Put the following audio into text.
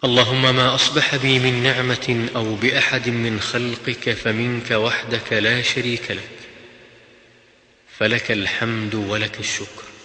اللهم ما أصبح بي من نعمة أو بأحد من خلقك فمنك وحدك لا شريك لك، فلك الحمد ولك الشكر.